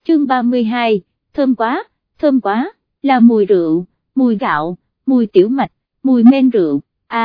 chương 32, thơm quá, là mùi rượu, mùi gạo, mùi tiểu mạch, mùi men rượu,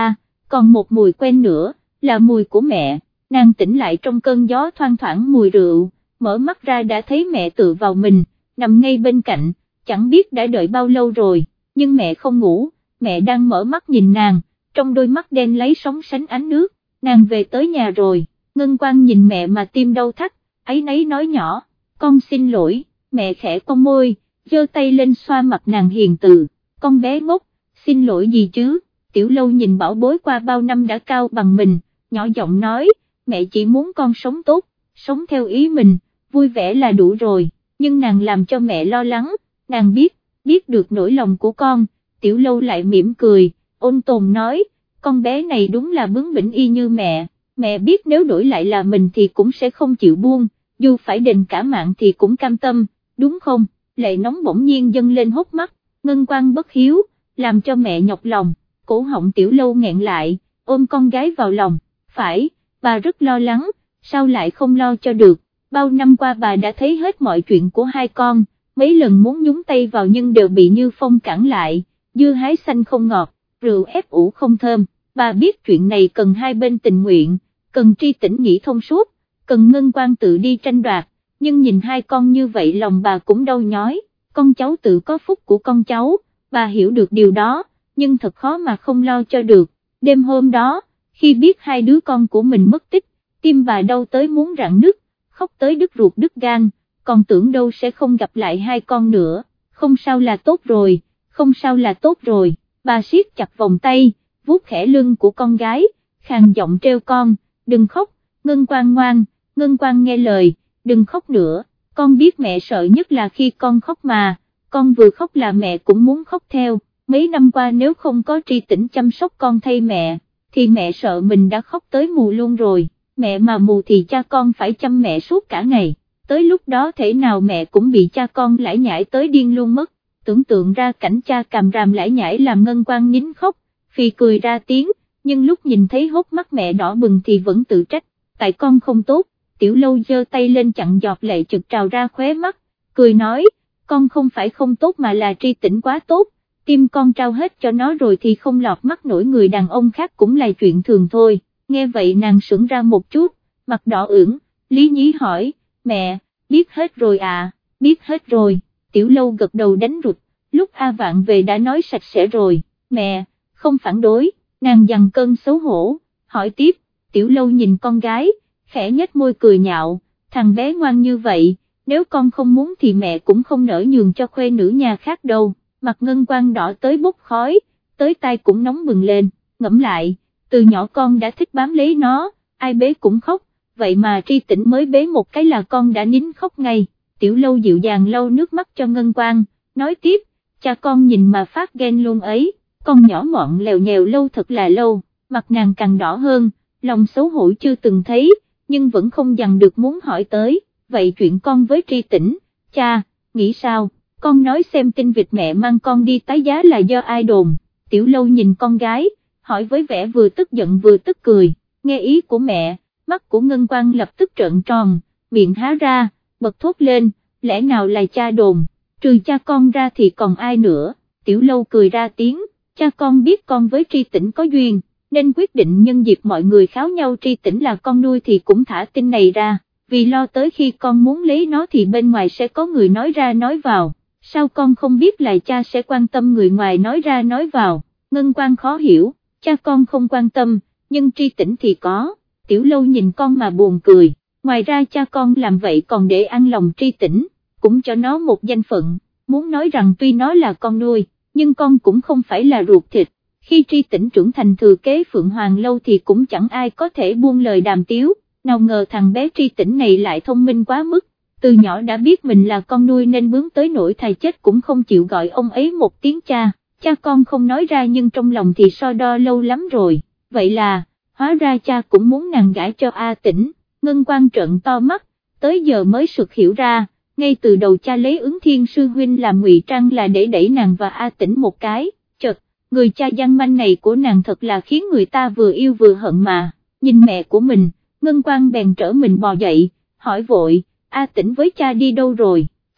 còn một mùi quen nữa, là mùi của mẹ. Nàng tỉnh lại trong cơn gió thoang thoảng mùi rượu, mở mắt ra đã thấy mẹ tựa vào mình, nằm ngay bên cạnh, chẳng biết đã đợi bao lâu rồi, nhưng mẹ không ngủ, mẹ đang mở mắt nhìn nàng, trong đôi mắt đen lấy sóng sánh ánh nước. Nàng về tới nhà rồi. Ngân Quang nhìn mẹ mà tim đau thắt, áy náy nói nhỏ, con xin lỗi. Mẹ khẽ cong môi, giơ tay lên xoa mặt nàng hiền từ, con bé ngốc, xin lỗi gì chứ. Tiểu Lâu nhìn bảo bối qua bao năm đã cao bằng mình, nhỏ giọng nói, mẹ chỉ muốn con sống tốt, sống theo ý mình, vui vẻ là đủ rồi, nhưng nàng làm cho mẹ lo lắng, nàng biết được nỗi lòng của con. Tiểu Lâu lại mỉm cười, ôn tồn nói, con bé này đúng là bướng bỉnh y như mẹ biết nếu đổi lại là mình thì cũng sẽ không chịu buông, dù phải đền cả mạng thì cũng cam tâm, đúng không? Lệ nóng bỗng nhiên dâng lên hốc mắt, Ngân Quang bất hiếu, làm cho mẹ nhọc lòng, cổ họng Tiểu Lâu nghẹn lại, ôm con gái vào lòng, phải, bà rất lo lắng, sao lại không lo cho được, bao năm qua bà đã thấy hết mọi chuyện của hai con, mấy lần muốn nhúng tay vào nhưng đều bị Như Phong cản lại, dưa hái xanh không ngọt, rượu ép ủ không thơm, bà biết chuyện này cần hai bên tình nguyện, cần Tri Tĩnh nghĩ thông suốt, cần Ngân Quang tự đi tranh đoạt, nhưng nhìn hai con như vậy lòng bà cũng đau nhói, con cháu tự có phúc của con cháu, bà hiểu được điều đó, nhưng thật khó mà không lo cho được. Đêm hôm đó, khi biết hai đứa con của mình mất tích, tim bà đau tới muốn rạn nứt, khóc tới đứt ruột đứt gan, còn tưởng đâu sẽ không gặp lại hai con nữa, không sao là tốt rồi, không sao là tốt rồi, bà siết chặt vòng tay, vuốt khẽ lưng của con gái, khàn giọng treo con, đừng khóc, Ngân Quang ngoan, Ngân Quang nghe lời, đừng khóc nữa, con biết mẹ sợ nhất là khi con khóc mà, con vừa khóc là mẹ cũng muốn khóc theo, mấy năm qua nếu không có Tri Tĩnh chăm sóc con thay mẹ, thì mẹ sợ mình đã khóc tới mù luôn rồi, mẹ mà mù thì cha con phải chăm mẹ suốt cả ngày, tới lúc đó thể nào mẹ cũng bị cha con lải nhải tới điên luôn mất, tưởng tượng ra cảnh cha càm ràm lải nhải làm Ngân Quang nín khóc, phì cười ra tiếng, nhưng lúc nhìn thấy hốc mắt mẹ đỏ bừng thì vẫn tự trách, tại con không tốt. Tiểu Lâu giơ tay lên chặn giọt lệ trực trào ra khóe mắt, cười nói, con không phải không tốt mà là Tri Tĩnh quá tốt, tim con trao hết cho nó rồi thì không lọt mắt nổi người đàn ông khác cũng là chuyện thường thôi. Nghe vậy nàng sững ra một chút, mặt đỏ ửng, lý nhí hỏi, mẹ, biết hết rồi à, biết hết rồi. Tiểu Lâu gật đầu đánh rụt, lúc A Vạn về đã nói sạch sẽ rồi, mẹ, không phản đối. Nàng dằn cơn xấu hổ, hỏi tiếp. Tiểu Lâu nhìn con gái, khẽ nhếch môi cười nhạo, thằng bé ngoan như vậy, nếu con không muốn thì mẹ cũng không nỡ nhường cho khuê nữ nhà khác đâu. Mặt Ngân Quang đỏ tới bốc khói, tới tai cũng nóng bừng lên, ngẫm lại, từ nhỏ con đã thích bám lấy nó, ai bế cũng khóc, vậy mà Tri Tĩnh mới bế một cái là con đã nín khóc ngay. Tiểu Lâu dịu dàng lau nước mắt cho Ngân Quang, nói tiếp, cha con nhìn mà phát ghen luôn ấy, con nhỏ mọn lèo nhèo lâu thật là lâu, mặt nàng càng đỏ hơn, lòng xấu hổ chưa từng thấy, nhưng vẫn không dằn được muốn hỏi tới, vậy chuyện con với Tri Tĩnh, cha, nghĩ sao, con nói xem tin vịt mẹ mang con đi tái giá là do ai đồn. Tiểu Lâu nhìn con gái, hỏi với vẻ vừa tức giận vừa tức cười, nghe ý của mẹ, mắt của Ngân Quang lập tức trợn tròn, miệng há ra, bật thốt lên, lẽ nào là cha đồn, trừ cha con ra thì còn ai nữa. Tiểu Lâu cười ra tiếng, cha con biết con với Tri Tĩnh có duyên, nên quyết định nhân dịp mọi người kháo nhau Tri Tĩnh là con nuôi thì cũng thả tin này ra, vì lo tới khi con muốn lấy nó thì bên ngoài sẽ có người nói ra nói vào, sao con không biết là cha sẽ quan tâm người ngoài nói ra nói vào. Ngân Quang khó hiểu, cha con không quan tâm, nhưng Tri Tĩnh thì có. Tiểu Lâu nhìn con mà buồn cười, ngoài ra cha con làm vậy còn để an lòng Tri Tĩnh, cũng cho nó một danh phận, muốn nói rằng tuy nó là con nuôi, nhưng con cũng không phải là ruột thịt. Khi Tri Tĩnh trưởng thành thừa kế Phượng Hoàng Lâu thì cũng chẳng ai có thể buông lời đàm tiếu, nào ngờ thằng bé Tri Tĩnh này lại thông minh quá mức, từ nhỏ đã biết mình là con nuôi nên bướng tới nỗi thầy chết cũng không chịu gọi ông ấy một tiếng cha. Cha con không nói ra nhưng trong lòng thì so đo lâu lắm rồi, vậy là, hóa ra cha cũng muốn nàng gả cho A Tĩnh. Ngân Quang trợn to mắt, tới giờ mới sực hiểu ra, ngay từ đầu cha lấy Ứng Thiên sư huynh làm ngụy trang là để đẩy nàng và A Tĩnh một cái, chợt, người cha gian manh này của nàng thật là khiến người ta vừa yêu vừa hận mà. Nhìn mẹ của mình, Ngân Quang bèn trở mình bò dậy, hỏi vội, A Tĩnh với cha đi đâu rồi,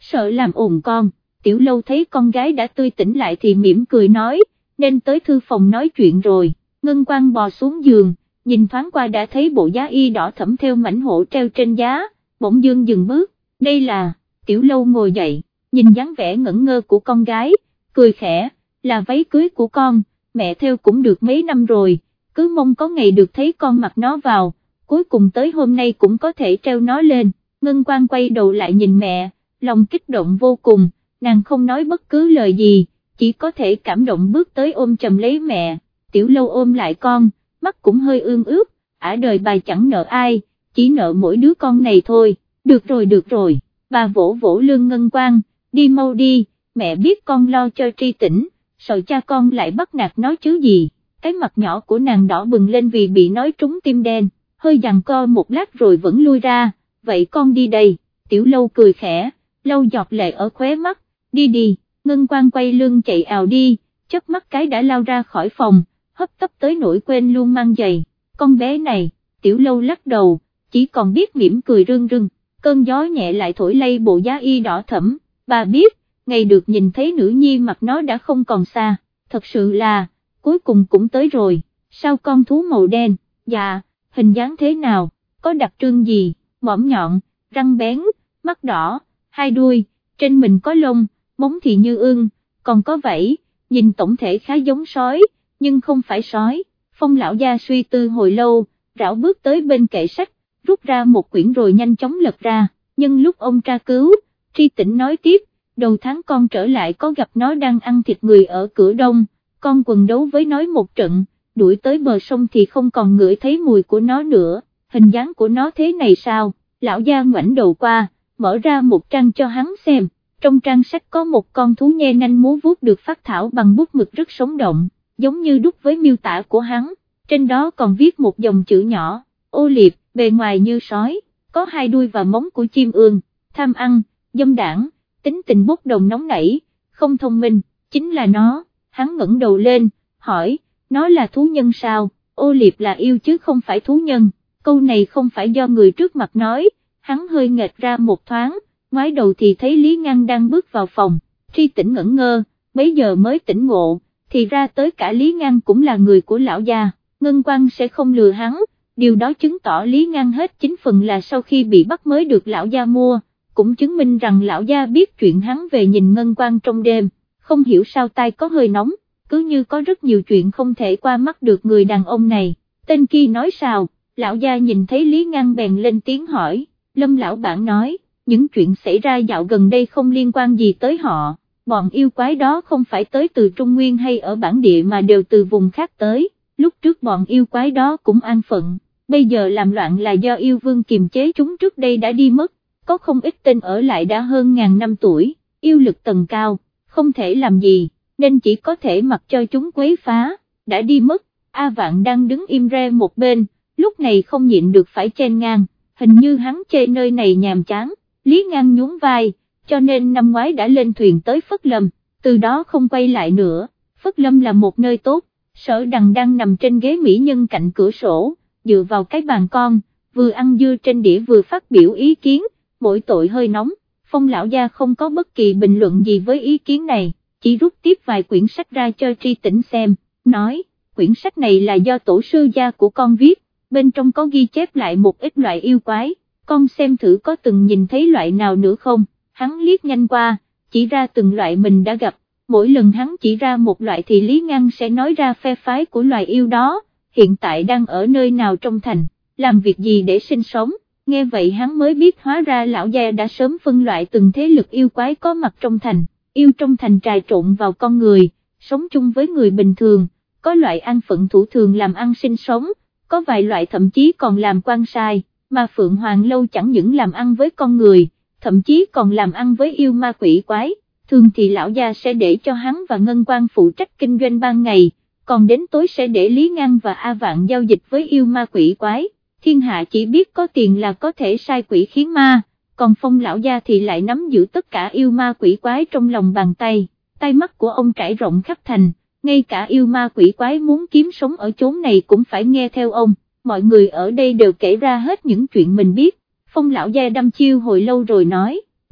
sợ làm ồn con. Tiểu Lâu thấy con gái đã tươi tỉnh lại thì mỉm cười nói, nên tới thư phòng nói chuyện rồi. Ngân Quang bò xuống giường, nhìn thoáng qua đã thấy bộ giá y đỏ thẫm theo mảnh hổ treo trên giá, bỗng dưng dừng bước, đây là. Tiểu Lâu ngồi dậy, nhìn dáng vẻ ngẩn ngơ của con gái, cười khẽ, là váy cưới của con, mẹ theo cũng được mấy năm rồi, cứ mong có ngày được thấy con mặc nó vào, cuối cùng tới hôm nay cũng có thể treo nó lên. Ngân Quang quay đầu lại nhìn mẹ, lòng kích động vô cùng, nàng không nói bất cứ lời gì, chỉ có thể cảm động bước tới ôm chầm lấy mẹ. Tiểu Lâu ôm lại con, mắt cũng hơi ương ướt, đời bà chẳng nợ ai, chỉ nợ mỗi đứa con này thôi. Được rồi, bà vỗ vỗ lưng Ngân Quang, đi mau đi, mẹ biết con lo cho Tri Tĩnh, sợ cha con lại bắt nạt nó chứ gì. Cái mặt nhỏ của nàng đỏ bừng lên vì bị nói trúng tim đen, hơi giằng co một lát rồi vẫn lui ra, vậy con đi đây. Tiểu Lâu cười khẽ, lau giọt lệ ở khóe mắt, đi. Ngân Quang quay lưng chạy ào đi, chớp mắt cái đã lao ra khỏi phòng, hấp tấp tới nỗi quên luôn mang giày. Con bé này, Tiểu Lâu lắc đầu, chỉ còn biết mỉm cười rưng rưng. Cơn gió nhẹ lại thổi lay bộ giá y đỏ thẫm, bà biết, ngày được nhìn thấy nữ nhi mặc nó đã không còn xa, thật sự là, cuối cùng cũng tới rồi. Sao con thú màu đen, dạ, hình dáng thế nào, có đặc trưng gì, mõm nhọn, răng bén, mắt đỏ, hai đuôi, trên mình có lông, móng thì như ưng, còn có vảy, nhìn tổng thể khá giống sói, nhưng không phải sói. Phong lão gia suy tư hồi lâu, rảo bước tới bên kệ sách, rút ra một quyển rồi nhanh chóng lật ra, nhưng lúc ông tra cứu, Tri Tĩnh nói tiếp, đầu tháng con trở lại có gặp nó đang ăn thịt người ở cửa đông, con quần đấu với nó một trận, đuổi tới bờ sông thì không còn ngửi thấy mùi của nó nữa, hình dáng của nó thế này sao? Lão gia ngoảnh đầu qua, mở ra một trang cho hắn xem, trong trang sách có một con thú nhe nanh múa vuốt được phác thảo bằng bút mực rất sống động, giống như đúc với miêu tả của hắn, trên đó còn viết một dòng chữ nhỏ, ô liệp, bề ngoài như sói, có hai đuôi và móng của chim ương, tham ăn, dâm đảng, tính tình bốc đồng nóng nảy, không thông minh, chính là nó. Hắn ngẩng đầu lên, hỏi, nó là thú nhân sao? Ô liệp là yêu chứ không phải thú nhân. Câu này không phải do người trước mặt nói, hắn hơi nghệch ra một thoáng, ngoái đầu thì thấy Lý Ngăn đang bước vào phòng. Tri Tĩnh ngẩn ngơ, bấy giờ mới tỉnh ngộ, thì ra tới cả Lý Ngăn cũng là người của lão gia. Ngân Quang sẽ không lừa hắn, điều đó chứng tỏ Lý Ngăn hết 9 phần là sau khi bị bắt mới được lão gia mua, cũng chứng minh rằng lão gia biết chuyện hắn về nhìn Ngân Quang trong đêm. Không hiểu sao tai có hơi nóng, cứ như có rất nhiều chuyện không thể qua mắt được người đàn ông này. Tên kia nói sao? Lão gia nhìn thấy Lý Ngăn bèn lên tiếng hỏi. Lâm lão bản nói, những chuyện xảy ra dạo gần đây không liên quan gì tới họ, bọn yêu quái đó không phải tới từ Trung Nguyên hay ở bản địa mà đều từ vùng khác tới, lúc trước bọn yêu quái đó cũng an phận, bây giờ làm loạn là do yêu vương kiềm chế chúng trước đây đã đi mất, có không ít tên ở lại đã hơn ngàn năm tuổi, yêu lực tầng cao, không thể làm gì, nên chỉ có thể mặc cho chúng quấy phá, đã đi mất. A Vạn đang đứng im re một bên, lúc này không nhịn được phải chen ngang, hình như hắn chê nơi này nhàm chán. Lý Ngang nhún vai, cho nên năm ngoái đã lên thuyền tới Phất Lâm, từ đó không quay lại nữa. Phất Lâm là một nơi tốt, Sở Đằng đang nằm trên ghế mỹ nhân cạnh cửa sổ, dựa vào cái bàn con, vừa ăn dưa trên đĩa vừa phát biểu ý kiến, mỗi tội hơi nóng. Phong lão gia không có bất kỳ bình luận gì với ý kiến này, chỉ rút tiếp vài quyển sách ra cho Tri Tĩnh xem, nói, quyển sách này là do tổ sư gia của con viết, bên trong có ghi chép lại một ít loại yêu quái, con xem thử có từng nhìn thấy loại nào nữa không. Hắn liếc nhanh qua, chỉ ra từng loại mình đã gặp, mỗi lần hắn chỉ ra một loại thì Lý Ngăn sẽ nói ra phe phái của loài yêu đó, hiện tại đang ở nơi nào trong thành, làm việc gì để sinh sống. Nghe vậy hắn mới biết hóa ra lão gia đã sớm phân loại từng thế lực yêu quái có mặt trong thành, yêu trong thành trà trộn vào con người, sống chung với người bình thường, có loại an phận thủ thường làm ăn sinh sống, có vài loại thậm chí còn làm quan sai, mà Phượng Hoàng Lâu chẳng những làm ăn với con người, thậm chí còn làm ăn với yêu ma quỷ quái. Thường thì lão gia sẽ để cho hắn và Ngân Quang phụ trách kinh doanh ban ngày, còn đến tối sẽ để Lý Ngăn và A Vạn giao dịch với yêu ma quỷ quái. Thiên hạ chỉ biết có tiền là có thể sai quỷ khiến ma, còn Phong lão gia thì lại nắm giữ tất cả yêu ma quỷ quái trong lòng bàn tay, tay mắt của ông trải rộng khắp thành, ngay cả yêu ma quỷ quái muốn kiếm sống ở chốn này cũng phải nghe theo ông. Mọi người ở đây đều kể ra hết những chuyện mình biết. Phong lão gia đăm chiêu hồi lâu rồi nói,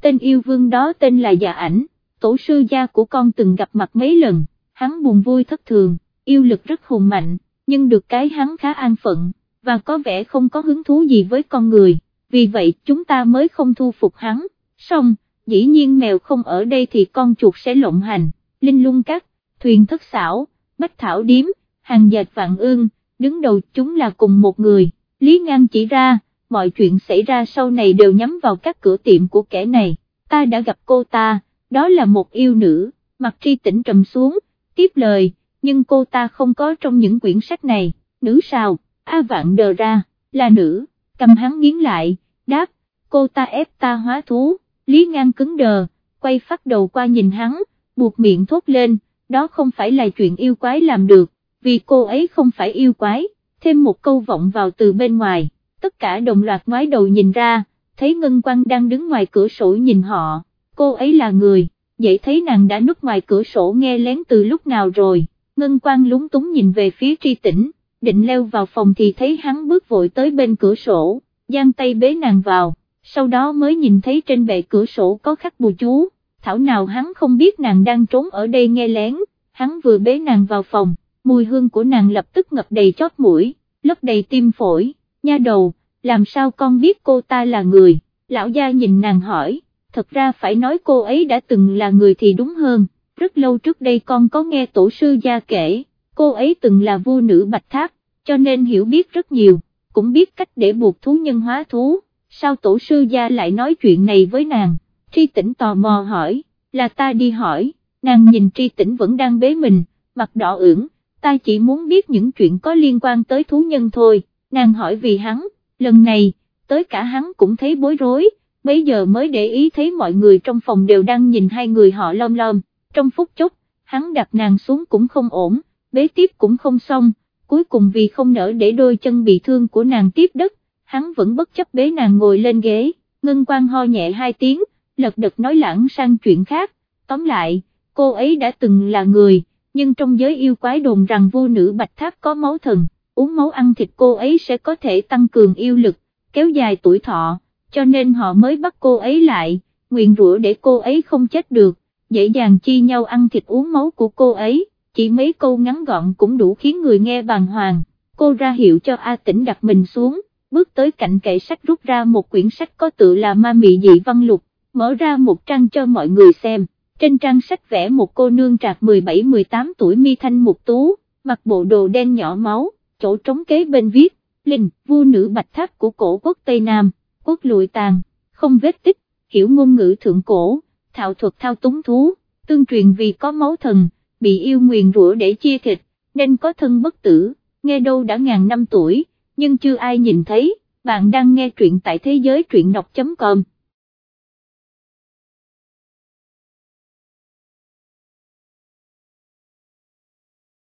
tên yêu vương đó tên là Dạ Ảnh, tổ sư gia của con từng gặp mặt mấy lần, hắn buồn vui thất thường, yêu lực rất hùng mạnh, nhưng được cái hắn khá an phận, và có vẻ không có hứng thú gì với con người, vì vậy chúng ta mới không thu phục hắn, xong, dĩ nhiên mèo không ở đây thì con chuột sẽ lộng hành, linh lung cắt, thuyền thất xảo, bách thảo điếm, hàng dệt vạn ương, đứng đầu chúng là cùng một người, Lý Ngang chỉ ra, mọi chuyện xảy ra sau này đều nhắm vào các cửa tiệm của kẻ này, ta đã gặp cô ta, đó là một yêu nữ, mặt Tri Tĩnh trầm xuống, tiếp lời, nhưng cô ta không có trong những quyển sách này, nữ sao, A Vạn đờ ra, là nữ, cầm hắn nghiến lại, đáp, cô ta ép ta hóa thú, Lý Ngang cứng đờ, quay phát đầu qua nhìn hắn, buộc miệng thốt lên, đó không phải là chuyện yêu quái làm được, vì cô ấy không phải yêu quái, thêm một câu vọng vào từ bên ngoài, tất cả đồng loạt ngoái đầu nhìn ra, thấy Ngân Quang đang đứng ngoài cửa sổ nhìn họ, cô ấy là người, vậy thấy nàng đã núp ngoài cửa sổ nghe lén từ lúc nào rồi, Ngân Quang lúng túng nhìn về phía Tri Tĩnh, định leo vào phòng thì thấy hắn bước vội tới bên cửa sổ, giang tay bế nàng vào, sau đó mới nhìn thấy trên bệ cửa sổ có khắc bùa chú, thảo nào hắn không biết nàng đang trốn ở đây nghe lén, hắn vừa bế nàng vào phòng, mùi hương của nàng lập tức ngập đầy chót mũi, lấp đầy tim phổi, nha đầu, làm sao con biết cô ta là người, lão gia nhìn nàng hỏi, thật ra phải nói cô ấy đã từng là người thì đúng hơn, rất lâu trước đây con có nghe tổ sư gia kể, cô ấy từng là vua nữ Bạch Tháp, cho nên hiểu biết rất nhiều, cũng biết cách để buộc thú nhân hóa thú, sao tổ sư gia lại nói chuyện này với nàng, Tri Tĩnh tò mò hỏi, là ta đi hỏi, nàng nhìn Tri Tĩnh vẫn đang bế mình, mặt đỏ ửng, ta chỉ muốn biết những chuyện có liên quan tới thú nhân thôi, nàng hỏi vì hắn, lần này, tới cả hắn cũng thấy bối rối, bây giờ mới để ý thấy mọi người trong phòng đều đang nhìn hai người họ lom lom, trong phút chốc, hắn đặt nàng xuống cũng không ổn, bế tiếp cũng không xong, cuối cùng vì không nỡ để đôi chân bị thương của nàng tiếp đất, hắn vẫn bất chấp bế nàng ngồi lên ghế, Ngân Quang ho nhẹ hai tiếng, lật đật nói lãng sang chuyện khác, tóm lại, cô ấy đã từng là người, nhưng trong giới yêu quái đồn rằng vua nữ Bạch Tháp có máu thần, uống máu ăn thịt cô ấy sẽ có thể tăng cường yêu lực, kéo dài tuổi thọ, cho nên họ mới bắt cô ấy lại, nguyền rủa để cô ấy không chết được, dễ dàng chia nhau ăn thịt uống máu của cô ấy, chỉ mấy câu ngắn gọn cũng đủ khiến người nghe bàng hoàng, cô ra hiệu cho A Tĩnh đặt mình xuống, bước tới cạnh kệ sách rút ra một quyển sách có tựa là Ma Mị Dị Văn Lục, mở ra một trang cho mọi người xem, trên trang sách vẽ một cô nương trạc 17-18 tuổi mi thanh mục tú, mặc bộ đồ đen nhỏ máu, chỗ trống kế bên viết, Linh, vua nữ Bạch Tháp của cổ quốc Tây Nam, quốc lụi tàn, không vết tích, hiểu ngôn ngữ thượng cổ, thạo thuật thao túng thú, tương truyền vì có máu thần, bị yêu nguyền rủa để chia thịt, nên có thân bất tử, nghe đâu đã ngàn năm tuổi, nhưng chưa ai nhìn thấy, bạn đang nghe truyện tại thế giới truyện đọc.com.